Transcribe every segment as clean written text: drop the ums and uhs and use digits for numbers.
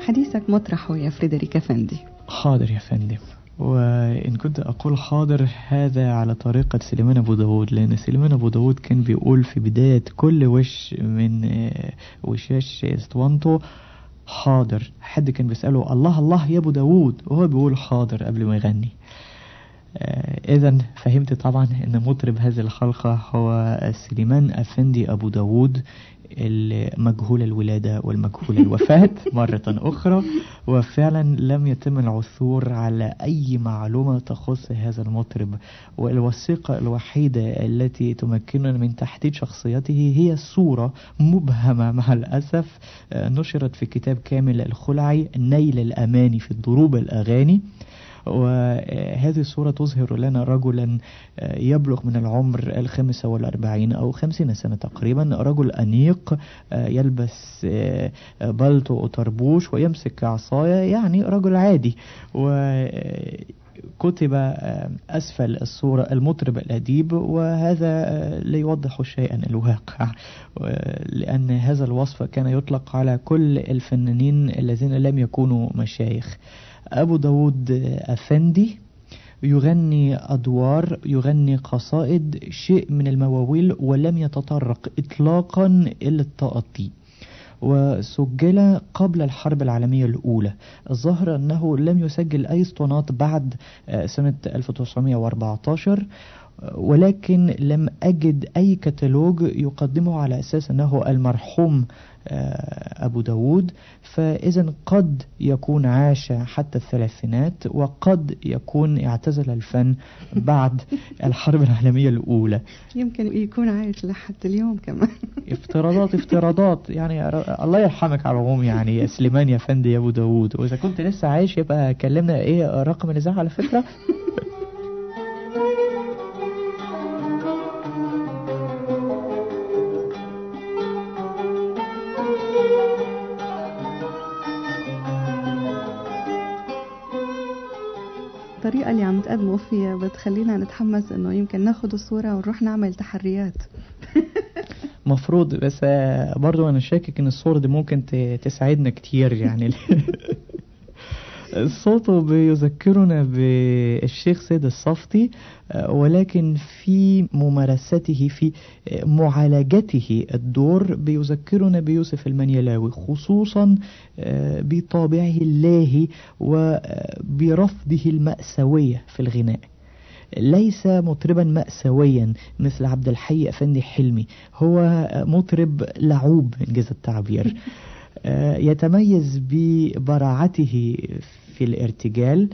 حديثك مطرحه يا فريدريك أفندي. حاضر يا فندم. وإن كنت أقول حاضر هذا على طريقة سليمان أبو داود، لأن سليمان أبو داود كان بيقول في بداية كل وش من وشاش اسطوانته حاضر. حد كان بيسأله الله الله يا أبو داود، وهو بيقول حاضر قبل ما يغني. إذن فهمت طبعا أن مطرب هذه الحلقة هو سليمان أفندي أبو داود، المجهول الولادة والمجهول الوفاة مرة أخرى. وفعلا لم يتم العثور على أي معلومة تخص هذا المطرب، والوثيقة الوحيدة التي تمكننا من تحديد شخصيته هي صورة مبهمة مع الأسف نشرت في كتاب كامل الخلعي نيل الأماني في الضروب الأغاني. وهذه الصورة تظهر لنا رجلا يبلغ من العمر 45 أو 50 سنة تقريبا، رجل أنيق يلبس بلطو وطربوش ويمسك عصاية، يعني رجل عادي. وكتب أسفل الصورة المطرب الأديب، وهذا لا يوضح شيئا الواقع، لأن هذا الوصف كان يطلق على كل الفنانين الذين لم يكونوا مشايخ. أبو داود أفندي يغني أدوار، يغني قصائد، شيء من المواويل، ولم يتطرق إطلاقا إلى التأطي، وسجل قبل الحرب العالمية الأولى. الظاهر أنه لم يسجل أي اسطوانات بعد سنة 1914، ولكن لم أجد أي كتالوج يقدمه على أساس أنه المرحوم أبو داود. فإذا قد يكون عاش حتى الثلاثينات، وقد يكون اعتزل الفن بعد الحرب العالمية الأولى. يمكن يكون عايش لحتى اليوم كمان. افتراضات يعني. الله يرحمك على العموم يعني يا سليمان يا فندي يا أبو داود، وإذا كنت لسه عايش يبقى كلمنا إيه رقم الإذاعة على فكرة. الطريقة اللي عم تقدموا فيها بتخلينا نتحمس انه يمكن ناخد الصورة ونروح نعمل تحريات. مفروض، بس برضو انا شاكك ان الصورة دي ممكن تساعدنا كتير يعني. صوته بيذكرنا بالشيخ سيد الصفتي، ولكن في ممارسته في معالجته الدور بيذكرنا بيوسف المنيلاوي، خصوصا بطابعه اللاهي وبرفضه المأساوية في الغناء. ليس مطربا مأساويا مثل عبد الحي أفندي حلمي، هو مطرب لعوب إنجاز التعبير. يتميز ببراعته في الارتجال،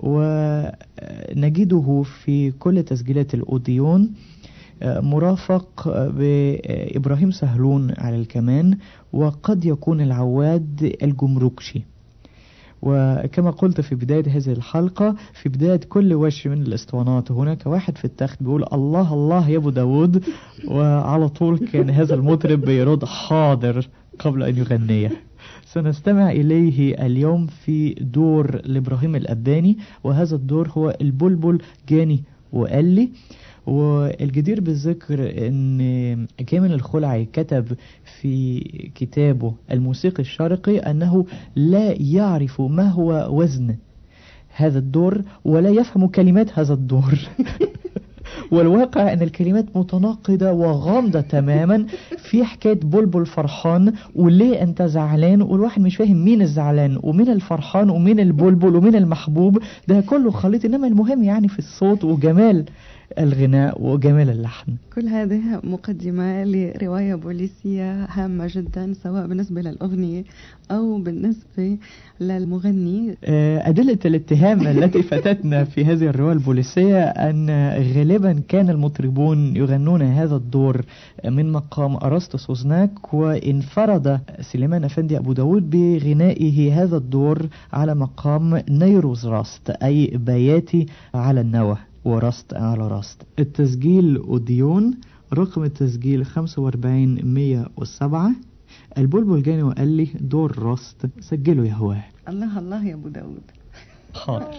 ونجده في كل تسجيلات الأوديون مرافق بإبراهيم سهلون على الكمان، وقد يكون العواد الجمركشي. وكما قلت في بداية هذه الحلقة، في بداية كل وش من الاسطوانات هناك واحد في التخت بيقول الله الله يا أبو داود، وعلى طول كان هذا المطرب بيرد حاضر قبل أن يغنيه. سنستمع إليه اليوم في دور لإبراهيم الأباني، وهذا الدور هو البلبل جاني وقال لي. والجدير بالذكر ان كامل الخلعي كتب في كتابه الموسيقي الشرقي انه لا يعرف ما هو وزن هذا الدور ولا يفهم كلمات هذا الدور. والواقع ان الكلمات متناقضة وغامضة تماما في حكاية بلبل فرحان وليه انت زعلان، والواحد مش فاهم مين الزعلان ومين الفرحان ومين البلبل ومين المحبوب، ده كله خليط. انما المهم يعني في الصوت وجمال الغناء وجمال اللحن. كل هذه مقدمة لرواية بوليسية هامة جدا، سواء بالنسبة للأغنية أو بالنسبة للمغني. أدلة الاتهام التي فتتنا في هذه الرواية البوليسية أن غالبا كان المطربون يغنون هذا الدور من مقام أرسطو سوزناك، وانفرد سليمان أفندي أبو داود بغنائه هذا الدور على مقام نيروز راست، أي بياتي على النوى ورست على رست. التسجيل أوديون، رقم التسجيل 45107. البلبل جاني وقال لي دور رست، سجله يا هواه. الله الله يا أبو داود. حاضر.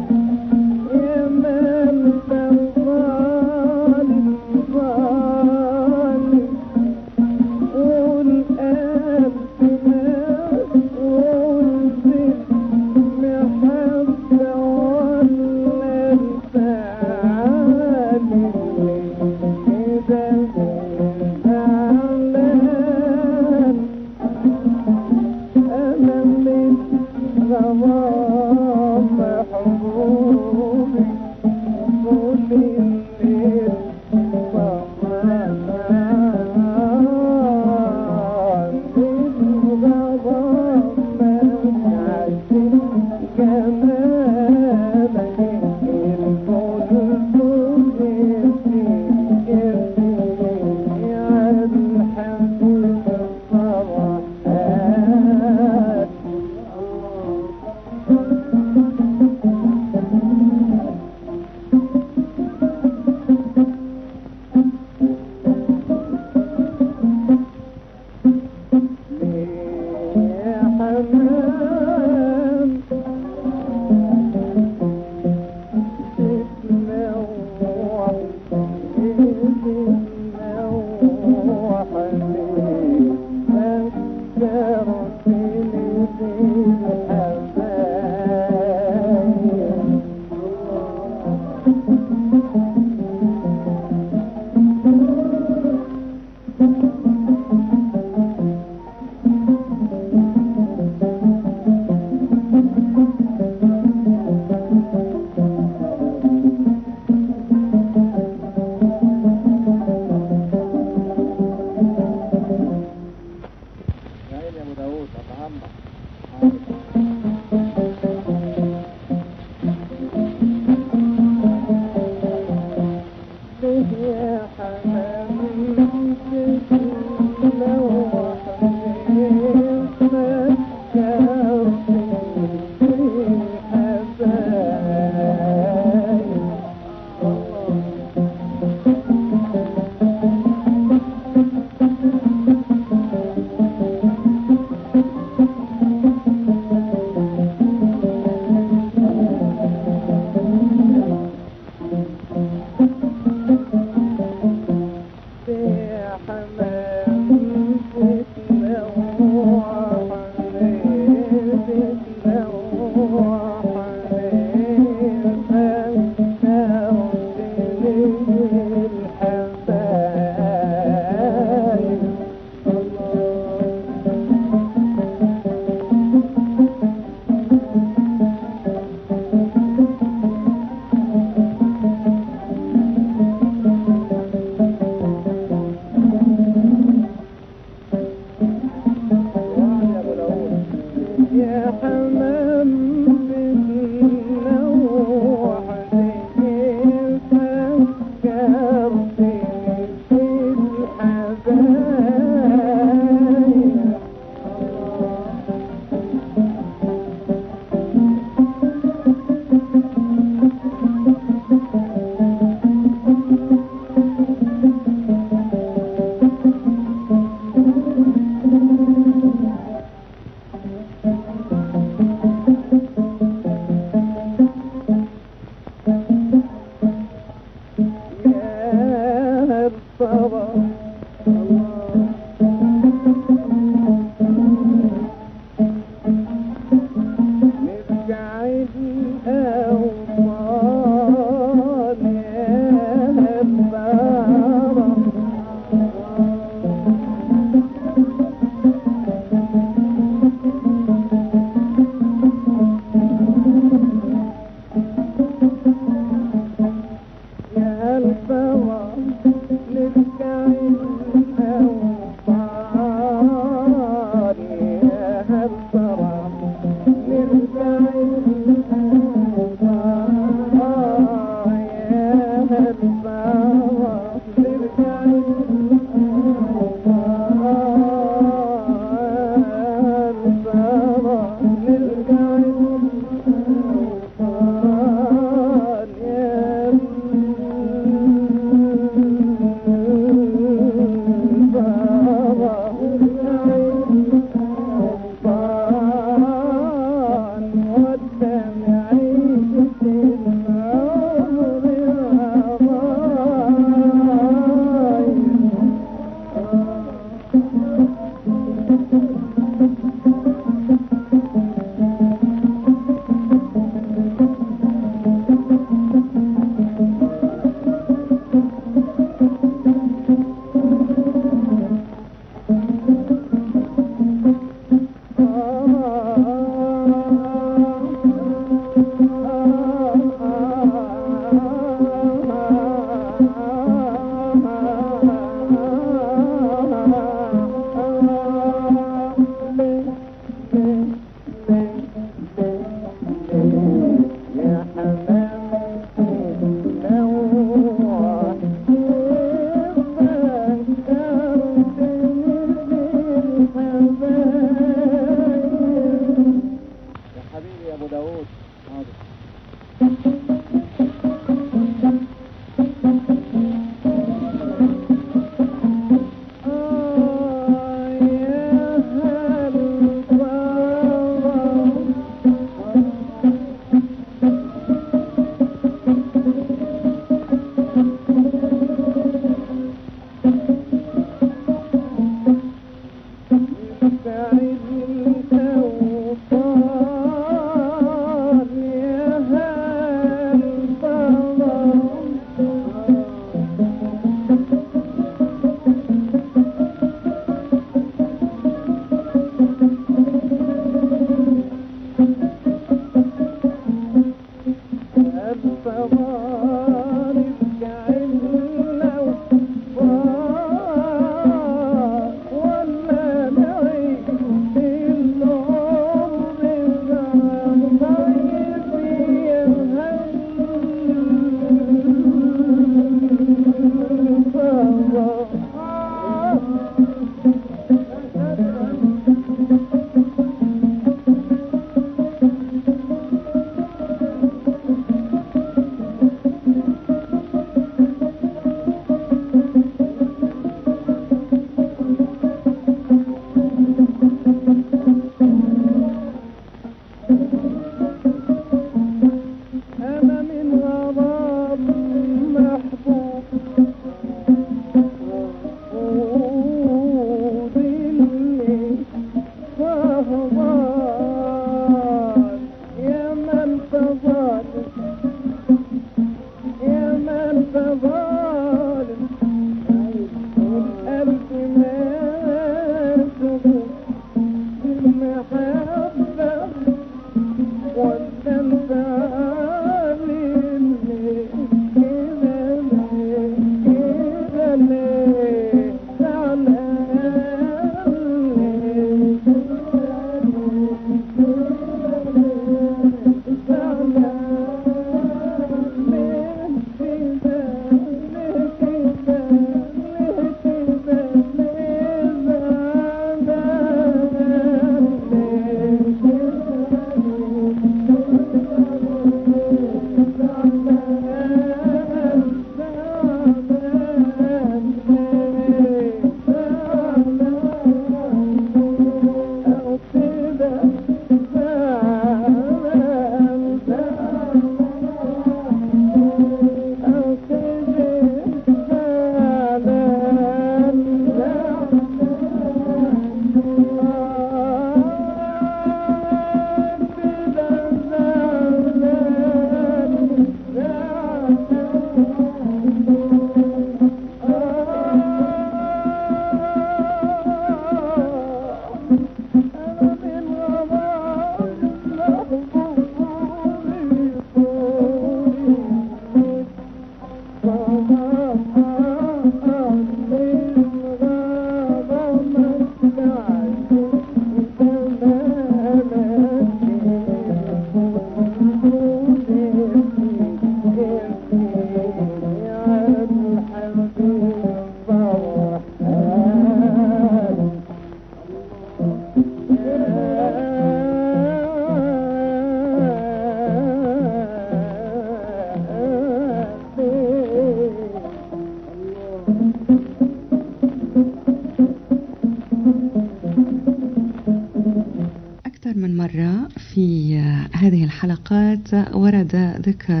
في هذه الحلقات ورد ذكر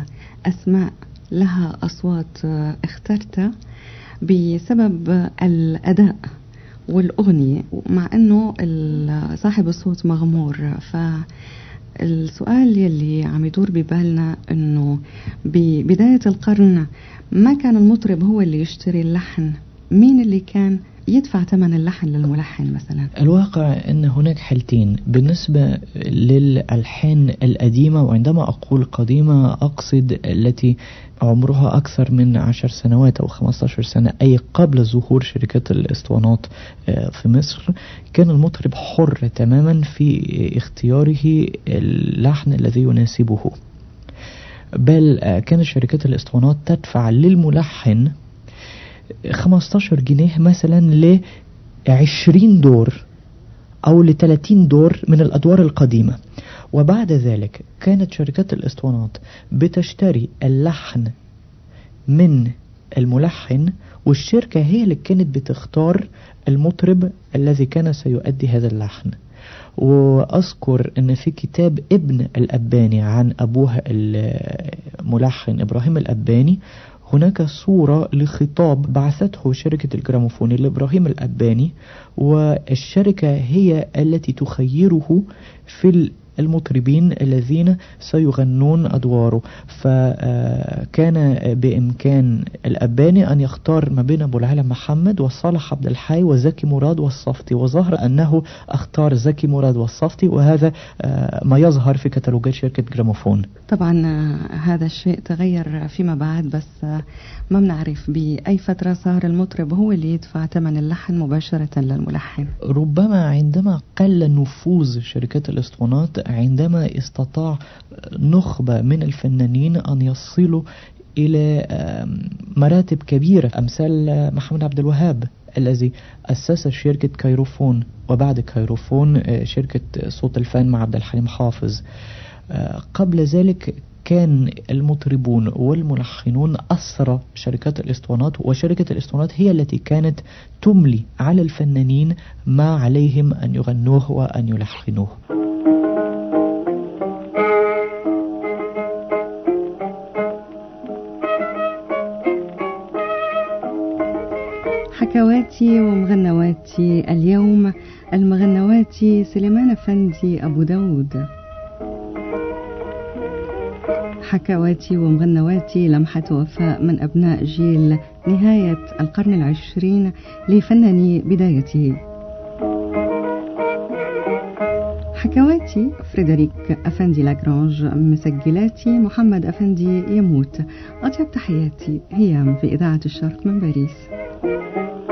أسماء لها أصوات اخترتها بسبب الأداء والأغنية، مع أنه صاحب الصوت مغمور. فالسؤال يلي عم يدور ببالنا أنه ببداية القرن ما كان المطرب هو اللي يشتري اللحن، مين اللي كان يدفع ثمن اللحن للملحن مثلا؟ الواقع أن هناك حالتين بالنسبة للألحان القديمة، وعندما أقول قديمة أقصد التي عمرها أكثر من 10 سنوات أو 15 سنة، أي قبل ظهور شركات الاسطوانات في مصر. كان المطرب حر تماما في اختياره اللحن الذي يناسبه، بل كانت شركات الاسطوانات تدفع للملحن 15 جنيه مثلا ل20 دور أو ل30 دور من الأدوار القديمة، وبعد ذلك كانت شركات الاسطوانات بتشتري اللحن من الملحن، والشركة هي اللي كانت بتختار المطرب الذي كان سيؤدي هذا اللحن. وأذكر أن في كتاب ابن الأباني عن أبوه الملحن إبراهيم الأباني هناك صورة لخطاب بعثته شركة الجراموفون لإبراهيم الأباني، والشركة هي التي تخيره في المطربين الذين سيغنون أدواره. فكان بإمكان الأباني أن يختار ما بين أبو العلا محمد وصالح عبد الحي وزكي مراد والصفتي، وظهر أنه اختار زكي مراد والصفتي، وهذا ما يظهر في كتالوجات شركة جراموفون. طبعا هذا الشيء تغير فيما بعد، بس ما بنعرف بأي فترة صار المطرب هو اللي يدفع ثمن اللحن مباشرة للملحن. ربما عندما قل نفوذ شركات الاسطوانات، عندما استطاع نخبة من الفنانين أن يصلوا إلى مراتب كبيرة، أمثال محمد عبد الوهاب الذي أسس شركة كايروفون، وبعد كايروفون شركة صوت الفن مع عبد الحليم حافظ. قبل ذلك كان المطربون والملحنون أسرى شركات الاسطوانات، وشركة الاسطوانات هي التي كانت تملي على الفنانين ما عليهم أن يغنوه وأن يلحنوه. حكواتي ومغنواتي اليوم، المغنواتي سليمان أفندي أبو داود. حكواتي ومغنواتي لمحة وفاء من أبناء جيل نهاية القرن العشرين لفناني بدايته. حكواتي فريدريك أفندي لاغرانج، مسجلاتي محمد أفندي يموت. أطيب تحياتي هيام في إذاعة الشرق من باريس.